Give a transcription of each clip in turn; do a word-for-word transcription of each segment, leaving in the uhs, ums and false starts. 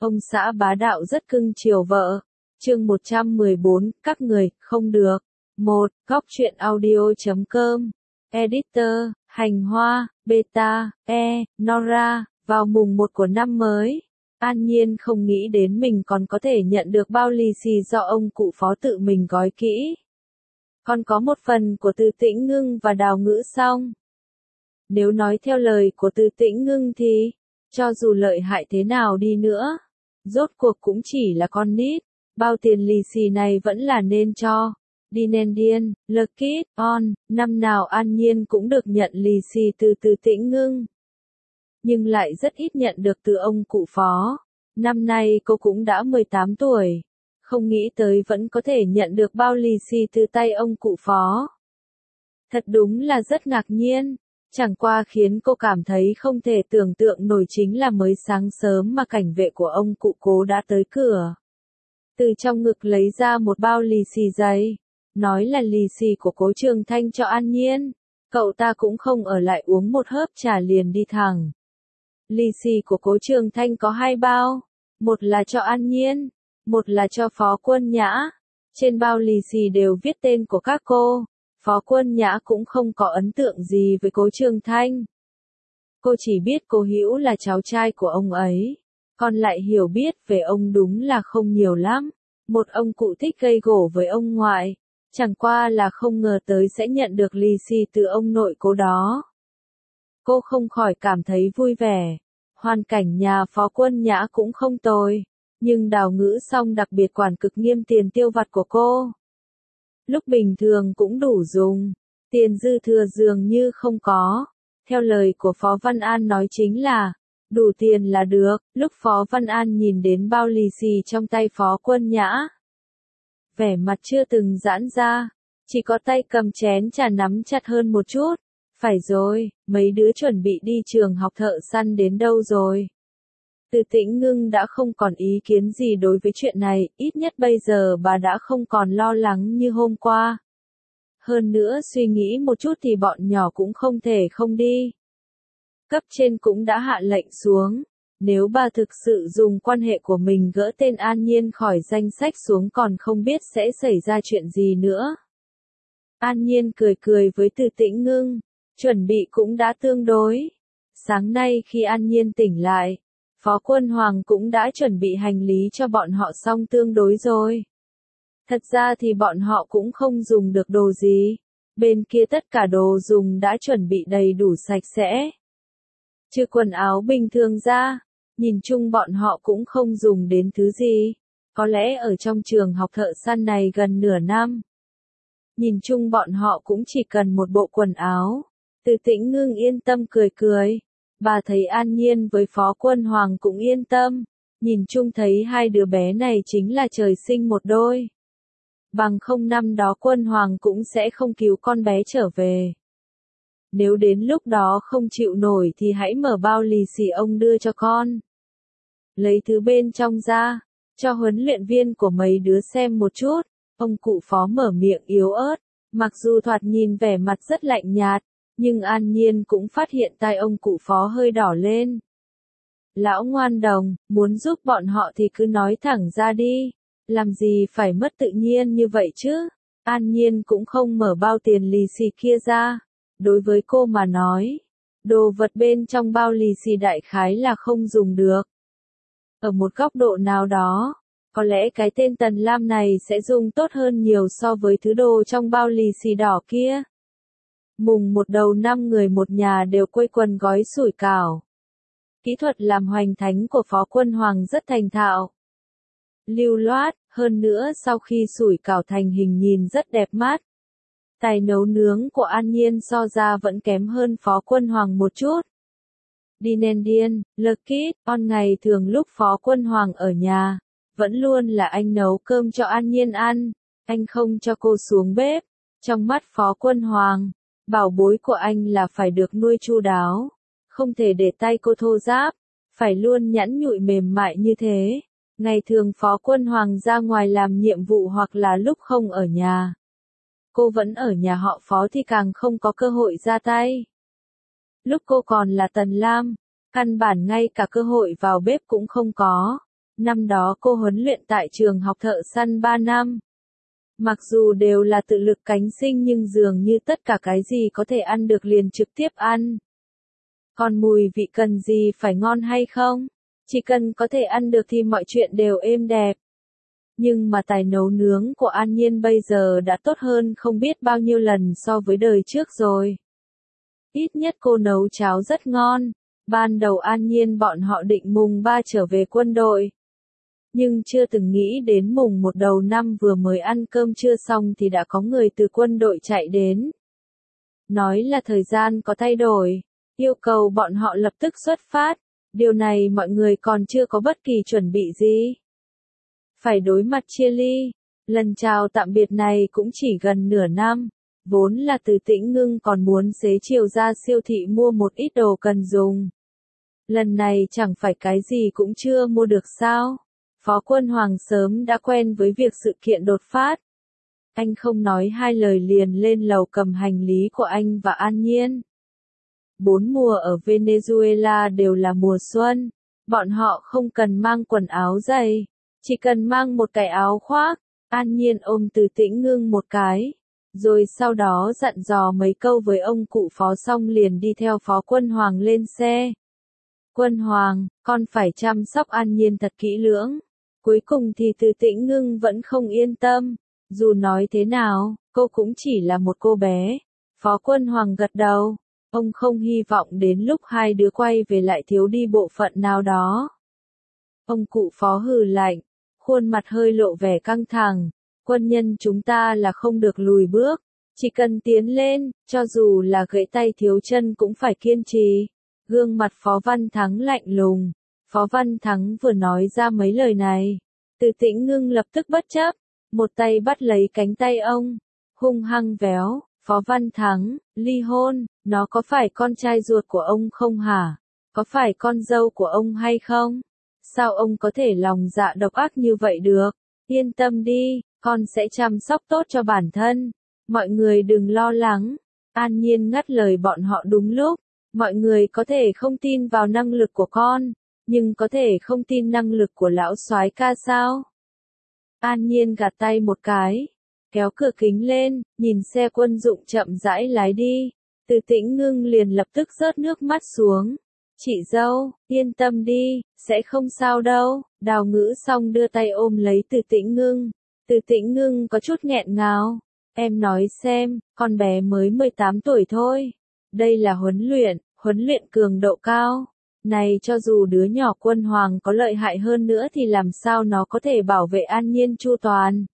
Ông xã bá đạo rất cưng chiều vợ. Chương một trăm mười bốn, các người, không được. một. Góc truyện audio chấm com. Editor, Hành Hoa, Beta, E, Nora. Vào mùng một của năm mới, An Nhiên không nghĩ đến mình còn có thể nhận được bao lì xì do ông cụ Phó tự mình gói kỹ. Còn có một phần của Từ Tĩnh Ngưng và Đào Ngữ Song. Nếu nói theo lời của Từ Tĩnh Ngưng thì, cho dù lợi hại thế nào đi nữa, rốt cuộc cũng chỉ là con nít, bao tiền lì xì này vẫn là nên cho. Dinendian, Lucky, On, năm nào An Nhiên cũng được nhận lì xì từ Từ Tĩnh Ngưng. Nhưng lại rất ít nhận được từ ông cụ Phó. Năm nay cô cũng đã mười tám tuổi. Không nghĩ tới vẫn có thể nhận được bao lì xì từ tay ông cụ Phó. Thật đúng là rất ngạc nhiên. Chẳng qua khiến cô cảm thấy không thể tưởng tượng nổi chính là mới sáng sớm mà cảnh vệ của ông cụ Cố đã tới cửa. Từ trong ngực lấy ra một bao lì xì dày. Nói là lì xì của Cố Trường Thanh cho An Nhiên. Cậu ta cũng không ở lại uống một hớp trà liền đi thẳng. Lì xì của Cố Trường Thanh có hai bao. Một là cho An Nhiên. Một là cho Phó Quân Nhã. Trên bao lì xì đều viết tên của các cô. Phó Quân Nhã cũng không có ấn tượng gì với Cố Trường Thanh. Cô chỉ biết Cố Hữu là cháu trai của ông ấy. Còn lại hiểu biết về ông đúng là không nhiều lắm. Một ông cụ thích gây gổ với ông ngoại. Chẳng qua là không ngờ tới sẽ nhận được lì xì từ ông nội Cố đó. Cô không khỏi cảm thấy vui vẻ. Hoàn cảnh nhà Phó Quân Nhã cũng không tồi. Nhưng Đào Ngữ Song đặc biệt quản cực nghiêm tiền tiêu vặt của cô. Lúc bình thường cũng đủ dùng. Tiền dư thừa dường như không có. Theo lời của Phó Văn An nói chính là, đủ tiền là được. Lúc Phó Văn An nhìn đến bao lì xì trong tay Phó Quân Nhã, vẻ mặt chưa từng giãn ra. Chỉ có tay cầm chén trà nắm chặt hơn một chút. Phải rồi, mấy đứa chuẩn bị đi trường học thợ săn đến đâu rồi? Từ Tĩnh Ngưng đã không còn ý kiến gì đối với chuyện này, ít nhất bây giờ bà đã không còn lo lắng như hôm qua. Hơn nữa suy nghĩ một chút thì bọn nhỏ cũng không thể không đi. Cấp trên cũng đã hạ lệnh xuống. Nếu bà thực sự dùng quan hệ của mình gỡ tên An Nhiên khỏi danh sách xuống còn không biết sẽ xảy ra chuyện gì nữa. An Nhiên cười cười với Từ Tĩnh Ngưng. Chuẩn bị cũng đã tương đối. Sáng nay khi An Nhiên tỉnh lại, Phó Quân Hoàng cũng đã chuẩn bị hành lý cho bọn họ xong tương đối rồi. Thật ra thì bọn họ cũng không dùng được đồ gì. Bên kia tất cả đồ dùng đã chuẩn bị đầy đủ sạch sẽ. Trừ quần áo bình thường ra, nhìn chung bọn họ cũng không dùng đến thứ gì. Có lẽ ở trong trường học thợ săn này gần nửa năm. Nhìn chung bọn họ cũng chỉ cần một bộ quần áo. Từ Tĩnh Ngưng yên tâm cười cười. Bà thấy An Nhiên với Phó Quân Hoàng cũng yên tâm. Nhìn chung thấy hai đứa bé này chính là trời sinh một đôi. Bằng không năm đó Quân Hoàng cũng sẽ không cứu con bé trở về. Nếu đến lúc đó không chịu nổi thì hãy mở bao lì xì ông đưa cho con. Lấy thứ bên trong ra, cho huấn luyện viên của mấy đứa xem một chút. Ông cụ Phó mở miệng yếu ớt, mặc dù thoạt nhìn vẻ mặt rất lạnh nhạt, nhưng An Nhiên cũng phát hiện tai ông cụ Phó hơi đỏ lên. Lão ngoan đồng, muốn giúp bọn họ thì cứ nói thẳng ra đi. Làm gì phải mất tự nhiên như vậy chứ? An Nhiên cũng không mở bao tiền lì xì kia ra. Đối với cô mà nói, đồ vật bên trong bao lì xì đại khái là không dùng được. Ở một góc độ nào đó, có lẽ cái tên Tần Lam này sẽ dùng tốt hơn nhiều so với thứ đồ trong bao lì xì đỏ kia. Mùng một đầu năm người một nhà đều quây quần gói sủi cảo. Kỹ thuật làm hoành thánh của Phó Quân Hoàng rất thành thạo. Lưu loát, hơn nữa sau khi sủi cảo thành hình nhìn rất đẹp mắt. Tài nấu nướng của An Nhiên so ra vẫn kém hơn Phó Quân Hoàng một chút. Dinendian, Lucky, On ngày thường lúc Phó Quân Hoàng ở nhà, vẫn luôn là anh nấu cơm cho An Nhiên ăn, anh không cho cô xuống bếp. Trong mắt Phó Quân Hoàng, bảo bối của anh là phải được nuôi chu đáo, không thể để tay cô thô ráp, phải luôn nhẵn nhụi mềm mại như thế. Ngày thường Phó Quân Hoàng ra ngoài làm nhiệm vụ hoặc là lúc không ở nhà, cô vẫn ở nhà họ Phó thì càng không có cơ hội ra tay. Lúc cô còn là Tần Lam, căn bản ngay cả cơ hội vào bếp cũng không có. Năm đó cô huấn luyện tại trường học thợ săn ba năm. Mặc dù đều là tự lực cánh sinh nhưng dường như tất cả cái gì có thể ăn được liền trực tiếp ăn. Còn mùi vị cần gì phải ngon hay không? Chỉ cần có thể ăn được thì mọi chuyện đều êm đẹp. Nhưng mà tài nấu nướng của An Nhiên bây giờ đã tốt hơn không biết bao nhiêu lần so với đời trước rồi. Ít nhất cô nấu cháo rất ngon. Ban đầu An Nhiên bọn họ định mùng ba trở về quân đội. Nhưng chưa từng nghĩ đến mùng một đầu năm vừa mới ăn cơm trưa xong thì đã có người từ quân đội chạy đến. Nói là thời gian có thay đổi, yêu cầu bọn họ lập tức xuất phát. Điều này mọi người còn chưa có bất kỳ chuẩn bị gì. Phải đối mặt chia ly. Lần chào tạm biệt này cũng chỉ gần nửa năm. Vốn là Từ Tĩnh Ngưng còn muốn xế chiều ra siêu thị mua một ít đồ cần dùng. Lần này chẳng phải cái gì cũng chưa mua được sao. Phó Quân Hoàng sớm đã quen với việc sự kiện đột phát. Anh không nói hai lời liền lên lầu cầm hành lý của anh và An Nhiên. Bốn mùa ở Venezuela đều là mùa xuân. Bọn họ không cần mang quần áo dày. Chỉ cần mang một cái áo khoác. An Nhiên ôm Từ Tĩnh Ngưng một cái. Rồi sau đó dặn dò mấy câu với ông cụ Phó xong liền đi theo Phó Quân Hoàng lên xe. Quân Hoàng, con phải chăm sóc An Nhiên thật kỹ lưỡng. Cuối cùng thì Từ Tĩnh Ngưng vẫn không yên tâm. Dù nói thế nào, cô cũng chỉ là một cô bé. Phó Quân Hoàng gật đầu. Ông không hy vọng đến lúc hai đứa quay về lại thiếu đi bộ phận nào đó. Ông cụ Phó hừ lạnh, khuôn mặt hơi lộ vẻ căng thẳng. Quân nhân chúng ta là không được lùi bước. Chỉ cần tiến lên, cho dù là gãy tay thiếu chân cũng phải kiên trì. Gương mặt Phó Văn Thắng lạnh lùng. Phó Văn Thắng vừa nói ra mấy lời này. Từ Tĩnh Ngưng lập tức bất chấp. Một tay bắt lấy cánh tay ông. Hung hăng véo. Phó Văn Thắng, ly hôn, nó có phải con trai ruột của ông không hả? Có phải con dâu của ông hay không? Sao ông có thể lòng dạ độc ác như vậy được? Yên tâm đi, con sẽ chăm sóc tốt cho bản thân. Mọi người đừng lo lắng. An Nhiên ngắt lời bọn họ đúng lúc. Mọi người có thể không tin vào năng lực của con, nhưng có thể không tin năng lực của lão soái ca sao? An Nhiên gạt tay một cái, kéo cửa kính lên, nhìn xe quân dụng chậm rãi lái đi. Từ Tĩnh Ngưng liền lập tức rớt nước mắt xuống. Chị dâu, yên tâm đi, sẽ không sao đâu. Đào Ngữ xong đưa tay ôm lấy Từ Tĩnh Ngưng. Từ Tĩnh Ngưng có chút nghẹn ngào. Em nói xem, con bé mới mười tám tuổi thôi. Đây là huấn luyện, huấn luyện cường độ cao. Này cho dù đứa nhỏ Quân Hoàng có lợi hại hơn nữa thì làm sao nó có thể bảo vệ An Nhiên chu toàn.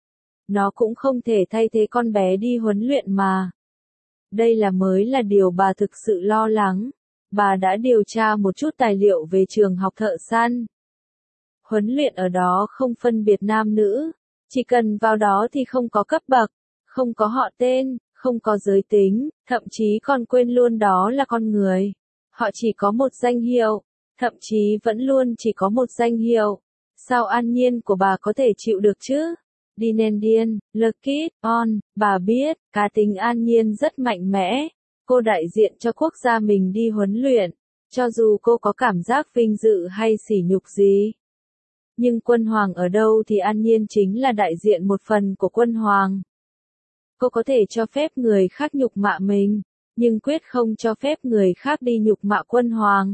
Nó cũng không thể thay thế con bé đi huấn luyện mà. Đây là mới là điều bà thực sự lo lắng. Bà đã điều tra một chút tài liệu về trường học thợ săn. Huấn luyện ở đó không phân biệt nam nữ. Chỉ cần vào đó thì không có cấp bậc, không có họ tên, không có giới tính, thậm chí còn quên luôn đó là con người. Họ chỉ có một danh hiệu, thậm chí vẫn luôn chỉ có một danh hiệu. Sao An Nhiên của bà có thể chịu được chứ? Dinendian, Lucky, On, bà biết, cá tính An Nhiên rất mạnh mẽ. Cô đại diện cho quốc gia mình đi huấn luyện, cho dù cô có cảm giác vinh dự hay sỉ nhục gì. Nhưng Quân Hoàng ở đâu thì An Nhiên chính là đại diện một phần của Quân Hoàng. Cô có thể cho phép người khác nhục mạ mình, nhưng quyết không cho phép người khác đi nhục mạ Quân Hoàng.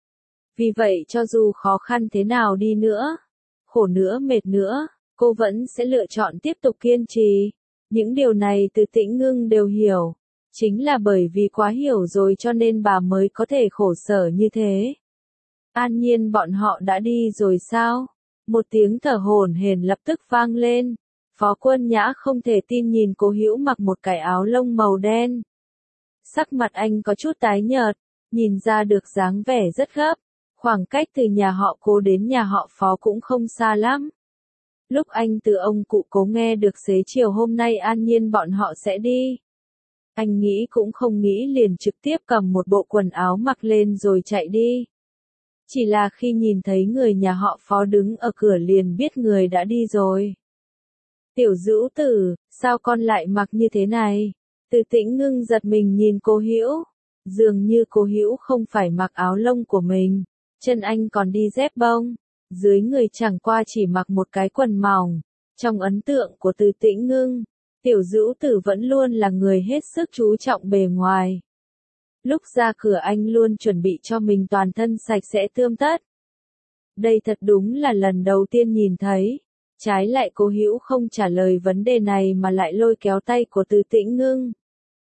Vì vậy cho dù khó khăn thế nào đi nữa, khổ nữa mệt nữa, cô vẫn sẽ lựa chọn tiếp tục kiên trì. Những điều này Từ Tĩnh Ngưng đều hiểu. Chính là bởi vì quá hiểu rồi cho nên bà mới có thể khổ sở như thế. An Nhiên bọn họ đã đi rồi sao? Một tiếng thở hổn hển lập tức vang lên. Phó Quân Nhã không thể tin nhìn Cố Hữu mặc một cái áo lông màu đen. Sắc mặt anh có chút tái nhợt, nhìn ra được dáng vẻ rất gấp. Khoảng cách từ nhà họ Cố đến nhà họ Phó cũng không xa lắm. Lúc anh từ ông cụ Cố nghe được xế chiều hôm nay An Nhiên bọn họ sẽ đi. Anh nghĩ cũng không nghĩ liền trực tiếp cầm một bộ quần áo mặc lên rồi chạy đi. Chỉ là khi nhìn thấy người nhà họ Phó đứng ở cửa liền biết người đã đi rồi. Tiểu Dữu Tử, sao con lại mặc như thế này? Từ Tĩnh Ngưng giật mình nhìn Cố Hữu. Dường như Cố Hữu không phải mặc áo lông của mình. Chân anh còn đi dép bông. dưới người chẳng qua chỉ mặc một cái quần mỏng. Trong ấn tượng của Từ Tĩnh Ngưng, Tiểu Dữu Tử vẫn luôn là người hết sức chú trọng bề ngoài. Lúc ra cửa anh luôn chuẩn bị cho mình toàn thân sạch sẽ tươm tất. Đây thật đúng là lần đầu tiên nhìn thấy. Trái lại Cố Hữu không trả lời vấn đề này mà lại lôi kéo tay của Từ Tĩnh Ngưng.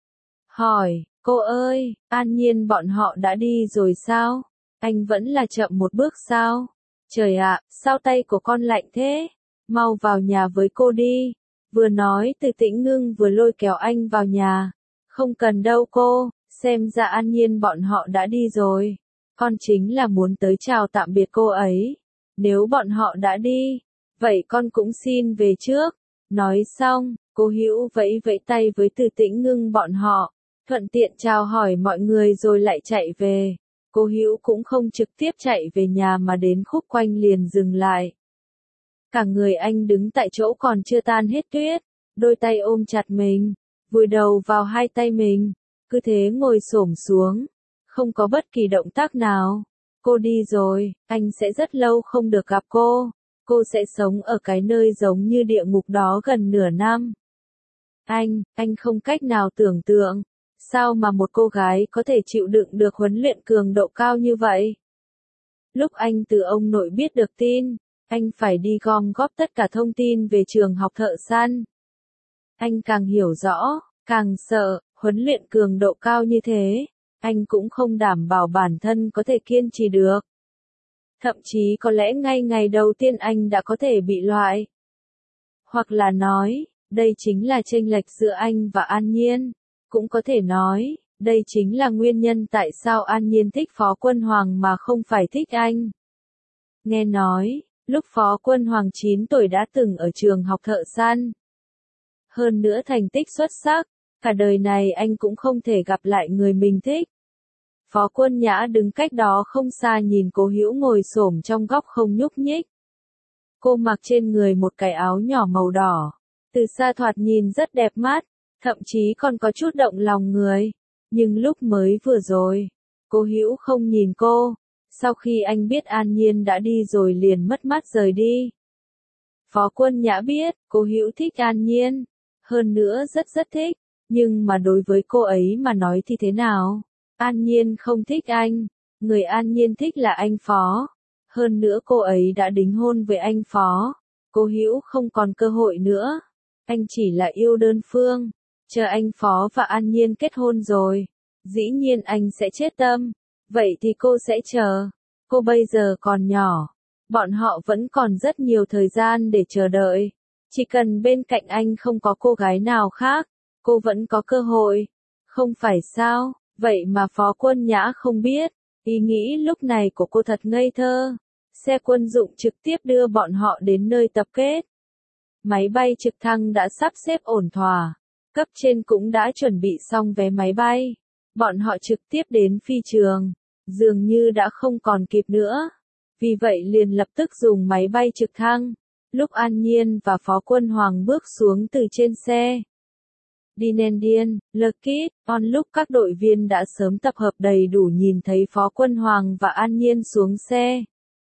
Hỏi, cô ơi, An Nhiên bọn họ đã đi rồi sao? Anh vẫn là chậm một bước sao? Trời ạ, sao tay của con lạnh thế? Mau vào nhà với cô đi. Vừa nói Từ Tĩnh Ngưng vừa lôi kéo anh vào nhà. Không cần đâu cô, xem ra An Nhiên bọn họ đã đi rồi. Con chính là muốn tới chào tạm biệt cô ấy. Nếu bọn họ đã đi, vậy con cũng xin về trước. Nói xong, Cố Hữu vẫy vẫy tay với Từ Tĩnh Ngưng bọn họ, thuận tiện chào hỏi mọi người rồi lại chạy về. Cố Hữu cũng không trực tiếp chạy về nhà mà đến khúc quanh liền dừng lại. Cả người anh đứng tại chỗ còn chưa tan hết tuyết, đôi tay ôm chặt mình, vùi đầu vào hai tay mình, cứ thế ngồi xổm xuống, không có bất kỳ động tác nào. Cô đi rồi, anh sẽ rất lâu không được gặp cô, cô sẽ sống ở cái nơi giống như địa ngục đó gần nửa năm. Anh, anh không cách nào tưởng tượng, sao mà một cô gái có thể chịu đựng được huấn luyện cường độ cao như vậy. Lúc anh từ ông nội biết được tin, anh phải đi gom góp tất cả thông tin về trường học thợ săn. Anh càng hiểu rõ, càng sợ, huấn luyện cường độ cao như thế, anh cũng không đảm bảo bản thân có thể kiên trì được. Thậm chí có lẽ ngay ngày đầu tiên anh đã có thể bị loại. Hoặc là nói, đây chính là chênh lệch giữa anh và An Nhiên. Cũng có thể nói, đây chính là nguyên nhân tại sao An Nhiên thích Phó Quân Hoàng mà không phải thích anh. Nghe nói, lúc Phó Quân Hoàng chín tuổi đã từng ở trường học thợ săn. Hơn nữa thành tích xuất sắc, cả đời này anh cũng không thể gặp lại người mình thích. Phó Quân Nhã đứng cách đó không xa nhìn Cố Hữu ngồi xổm trong góc không nhúc nhích. Cô mặc trên người một cái áo nhỏ màu đỏ, từ xa thoạt nhìn rất đẹp mắt, thậm chí còn có chút động lòng người. Nhưng lúc mới vừa rồi, Cố Hữu không nhìn cô, sau khi anh biết An Nhiên đã đi rồi liền mất mát rời đi. Phó Quân Nhã biết, Cố Hữu thích An Nhiên, hơn nữa rất rất thích, nhưng mà đối với cô ấy mà nói thì thế nào? An Nhiên không thích anh, người An Nhiên thích là anh Phó. Hơn nữa cô ấy đã đính hôn với anh Phó, Cố Hữu không còn cơ hội nữa. Anh chỉ là yêu đơn phương, chờ anh Phó và An Nhiên kết hôn rồi, dĩ nhiên anh sẽ chết tâm. Vậy thì cô sẽ chờ. Cô bây giờ còn nhỏ, bọn họ vẫn còn rất nhiều thời gian để chờ đợi. Chỉ cần bên cạnh anh không có cô gái nào khác, cô vẫn có cơ hội. Không phải sao? Vậy mà Phó Quân Nhã không biết, ý nghĩ lúc này của cô thật ngây thơ. Xe quân dụng trực tiếp đưa bọn họ đến nơi tập kết. Máy bay trực thăng đã sắp xếp ổn thỏa, cấp trên cũng đã chuẩn bị xong vé máy bay. Bọn họ trực tiếp đến phi trường, dường như đã không còn kịp nữa. Vì vậy liền lập tức dùng máy bay trực thăng. Lúc An Nhiên và Phó Quân Hoàng bước xuống từ trên xe, Dinendian, Lucky, On lúc các đội viên đã sớm tập hợp đầy đủ nhìn thấy Phó Quân Hoàng và An Nhiên xuống xe.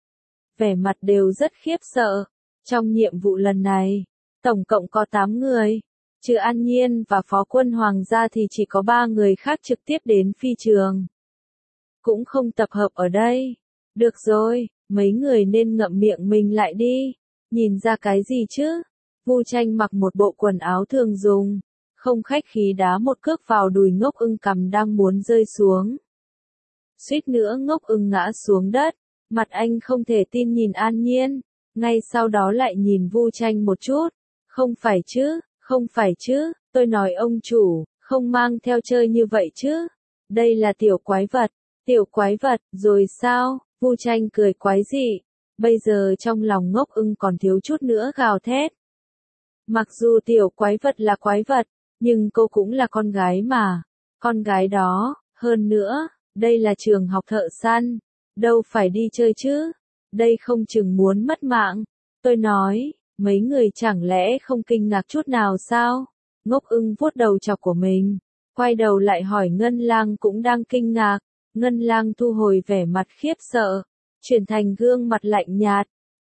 Vẻ mặt đều rất khiếp sợ. Trong nhiệm vụ lần này, tổng cộng có tám người. Trừ An Nhiên và Phó Quân Hoàng ra thì chỉ có ba người khác trực tiếp đến phi trường. Cũng không tập hợp ở đây. Được rồi, mấy người nên ngậm miệng mình lại đi. Nhìn ra cái gì chứ? Vu Tranh mặc một bộ quần áo thường dùng, không khách khí đá một cước vào đùi Ngốc Ưng cằm đang muốn rơi xuống. Suýt nữa Ngốc Ưng ngã xuống đất, mặt anh không thể tin nhìn An Nhiên, ngay sau đó lại nhìn Vu Tranh một chút. Không phải chứ, không phải chứ, tôi nói ông chủ, không mang theo chơi như vậy chứ. Đây là tiểu quái vật, tiểu quái vật, rồi sao? Vu Tranh cười quái dị. Bây giờ trong lòng Ngốc Ưng còn thiếu chút nữa gào thét. Mặc dù tiểu quái vật là quái vật, nhưng cô cũng là con gái mà. Con gái đó, hơn nữa, đây là trường học thợ săn, đâu phải đi chơi chứ. Đây không chừng muốn mất mạng. Tôi nói, mấy người chẳng lẽ không kinh ngạc chút nào sao? Ngốc Ưng vuốt đầu chọc của mình, quay đầu lại hỏi Ngân Lang cũng đang kinh ngạc. Ngân Lang thu hồi vẻ mặt khiếp sợ, chuyển thành gương mặt lạnh nhạt.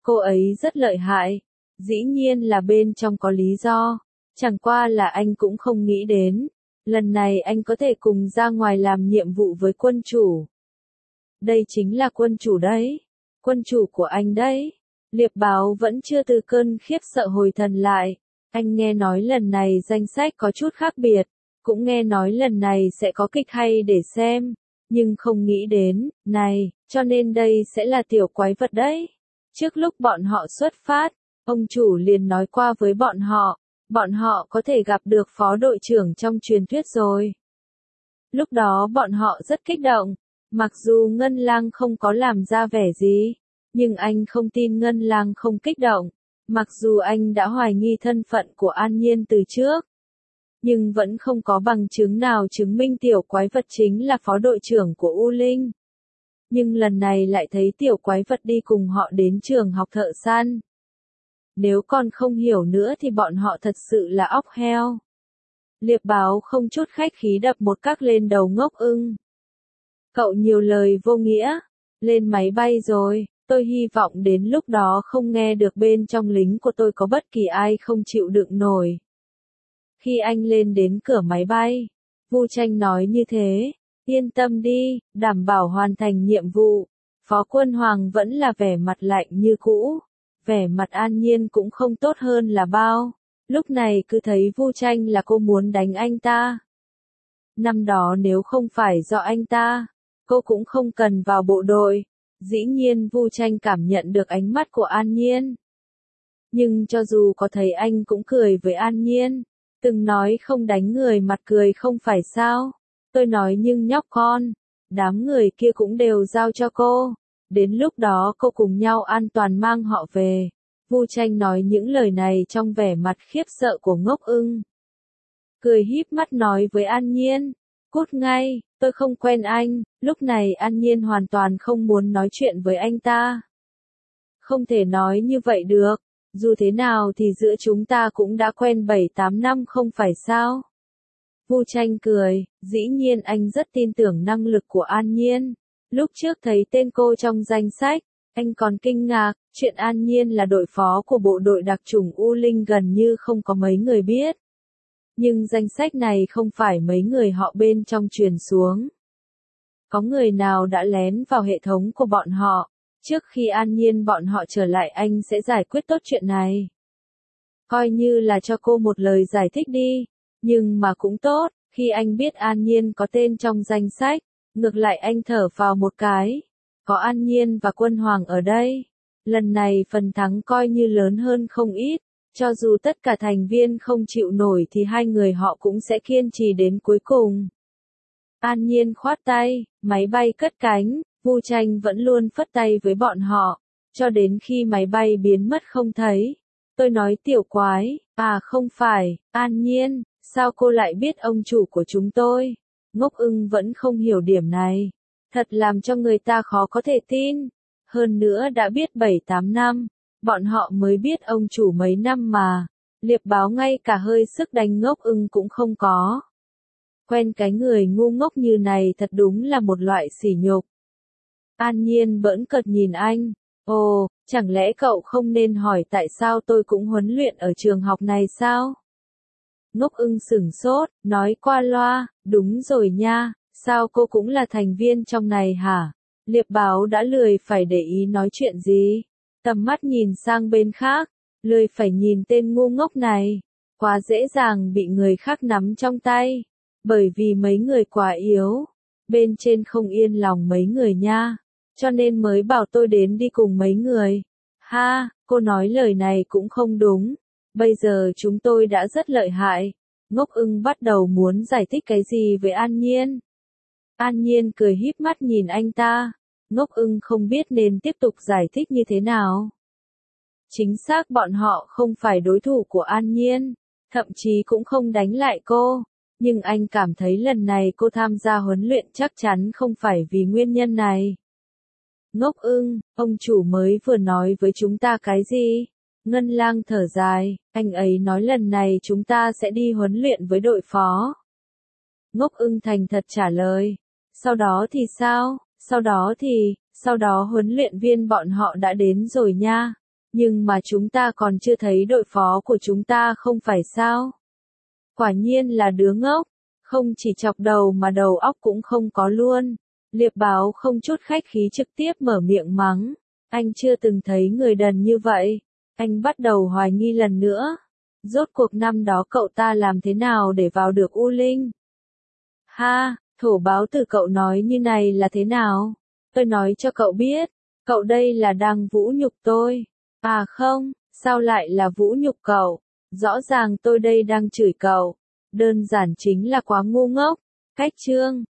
Cô ấy rất lợi hại. Dĩ nhiên là bên trong có lý do. Chẳng qua là anh cũng không nghĩ đến. Lần này anh có thể cùng ra ngoài làm nhiệm vụ với quân chủ. Đây chính là quân chủ đấy. Quân chủ của anh đấy. Liệp báo vẫn chưa từ cơn khiếp sợ hồi thần lại. Anh nghe nói lần này danh sách có chút khác biệt. Cũng nghe nói lần này sẽ có kịch hay để xem. Nhưng không nghĩ đến, này, cho nên đây sẽ là tiểu quái vật đấy. Trước lúc bọn họ xuất phát, ông chủ liền nói qua với bọn họ. Bọn họ có thể gặp được phó đội trưởng trong truyền thuyết rồi. Lúc đó bọn họ rất kích động. Mặc dù Ngân Lang không có làm ra vẻ gì. Nhưng anh không tin Ngân Lang không kích động. Mặc dù anh đã hoài nghi thân phận của An Nhiên từ trước. Nhưng vẫn không có bằng chứng nào chứng minh tiểu quái vật chính là phó đội trưởng của U Linh. Nhưng lần này lại thấy tiểu quái vật đi cùng họ đến trường học thợ săn. Nếu còn không hiểu nữa thì bọn họ thật sự là óc heo. Liệp báo không chút khách khí đập một cắc lên đầu Ngốc Ưng. Cậu nhiều lời vô nghĩa. Lên máy bay rồi, tôi hy vọng đến lúc đó không nghe được bên trong lính của tôi có bất kỳ ai không chịu đựng nổi. Khi anh lên đến cửa máy bay, Vu Tranh nói như thế, yên tâm đi, đảm bảo hoàn thành nhiệm vụ. Phó Quân Hoàng vẫn là vẻ mặt lạnh như cũ, vẻ mặt An Nhiên cũng không tốt hơn là bao. Lúc này cứ thấy Vu Tranh là cô muốn đánh anh ta. Năm đó nếu không phải do anh ta, cô cũng không cần vào bộ đội. Dĩ nhiên Vu Tranh cảm nhận được ánh mắt của An Nhiên. Nhưng cho dù có thấy anh cũng cười với An Nhiên. Từng nói không đánh người mặt cười không phải sao. Tôi nói nhưng nhóc con, đám người kia cũng đều giao cho cô. Đến lúc đó cô cùng nhau an toàn mang họ về. Vu Tranh nói những lời này trong vẻ mặt khiếp sợ của Ngốc Ưng. Cười híp mắt nói với An Nhiên. Cút ngay, tôi không quen anh. Lúc này An Nhiên hoàn toàn không muốn nói chuyện với anh ta. Không thể nói như vậy được. Dù thế nào thì giữa chúng ta cũng đã quen bảy tám năm không phải sao? Vu Tranh cười, dĩ nhiên anh rất tin tưởng năng lực của An Nhiên. Lúc trước thấy tên cô trong danh sách, anh còn kinh ngạc, chuyện An Nhiên là đội phó của bộ đội đặc chủng U Linh gần như không có mấy người biết. Nhưng danh sách này không phải mấy người họ bên trong truyền xuống. Có người nào đã lén vào hệ thống của bọn họ? Trước khi An Nhiên bọn họ trở lại anh sẽ giải quyết tốt chuyện này. Coi như là cho cô một lời giải thích đi. Nhưng mà cũng tốt, khi anh biết An Nhiên có tên trong danh sách, ngược lại anh thở vào một cái. Có An Nhiên và Quân Hoàng ở đây. Lần này phần thắng coi như lớn hơn không ít. Cho dù tất cả thành viên không chịu nổi thì hai người họ cũng sẽ kiên trì đến cuối cùng. An Nhiên khoát tay, máy bay cất cánh. Vu Tranh vẫn luôn phất tay với bọn họ, cho đến khi máy bay biến mất không thấy. Tôi nói tiểu quái, à không phải, An Nhiên, sao cô lại biết ông chủ của chúng tôi? Ngốc Ưng vẫn không hiểu điểm này. Thật làm cho người ta khó có thể tin. Hơn nữa đã biết bảy tám năm, bọn họ mới biết ông chủ mấy năm mà. Liệp báo ngay cả hơi sức đánh Ngốc Ưng cũng không có. Quen cái người ngu ngốc như này thật đúng là một loại sỉ nhục. An Nhiên bỡn cợt nhìn anh. Ồ, chẳng lẽ cậu không nên hỏi tại sao tôi cũng huấn luyện ở trường học này sao? Ngốc Ưng sửng sốt, nói qua loa, đúng rồi nha, sao cô cũng là thành viên trong này hả? Liệp báo đã lười phải để ý nói chuyện gì. Tầm mắt nhìn sang bên khác, lười phải nhìn tên ngu ngốc này. Quá dễ dàng bị người khác nắm trong tay. Bởi vì mấy người quá yếu. Bên trên không yên lòng mấy người nha. Cho nên mới bảo tôi đến đi cùng mấy người. Ha, cô nói lời này cũng không đúng. Bây giờ chúng tôi đã rất lợi hại. Ngốc Ưng bắt đầu muốn giải thích cái gì với An Nhiên. An Nhiên cười híp mắt nhìn anh ta. Ngốc Ưng không biết nên tiếp tục giải thích như thế nào. Chính xác bọn họ không phải đối thủ của An Nhiên. Thậm chí cũng không đánh lại cô. Nhưng anh cảm thấy lần này cô tham gia huấn luyện chắc chắn không phải vì nguyên nhân này. Ngốc Ưng, ông chủ mới vừa nói với chúng ta cái gì? Ngân Lang thở dài, anh ấy nói lần này chúng ta sẽ đi huấn luyện với đội phó. Ngốc Ưng thành thật trả lời. Sau đó thì sao? Sau đó thì, sau đó huấn luyện viên bọn họ đã đến rồi nha. Nhưng mà chúng ta còn chưa thấy đội phó của chúng ta không phải sao? Quả nhiên là đứa ngốc, không chỉ chọc đầu mà đầu óc cũng không có luôn. Liệp báo không chút khách khí trực tiếp mở miệng mắng. Anh chưa từng thấy người đần như vậy. Anh bắt đầu hoài nghi lần nữa. Rốt cuộc năm đó cậu ta làm thế nào để vào được U Linh? Ha, thổ báo từ cậu nói như này là thế nào? Tôi nói cho cậu biết, cậu đây là đang vũ nhục tôi. À không, sao lại là vũ nhục cậu? Rõ ràng tôi đây đang chửi cậu. Đơn giản chính là quá ngu ngốc. Cách chương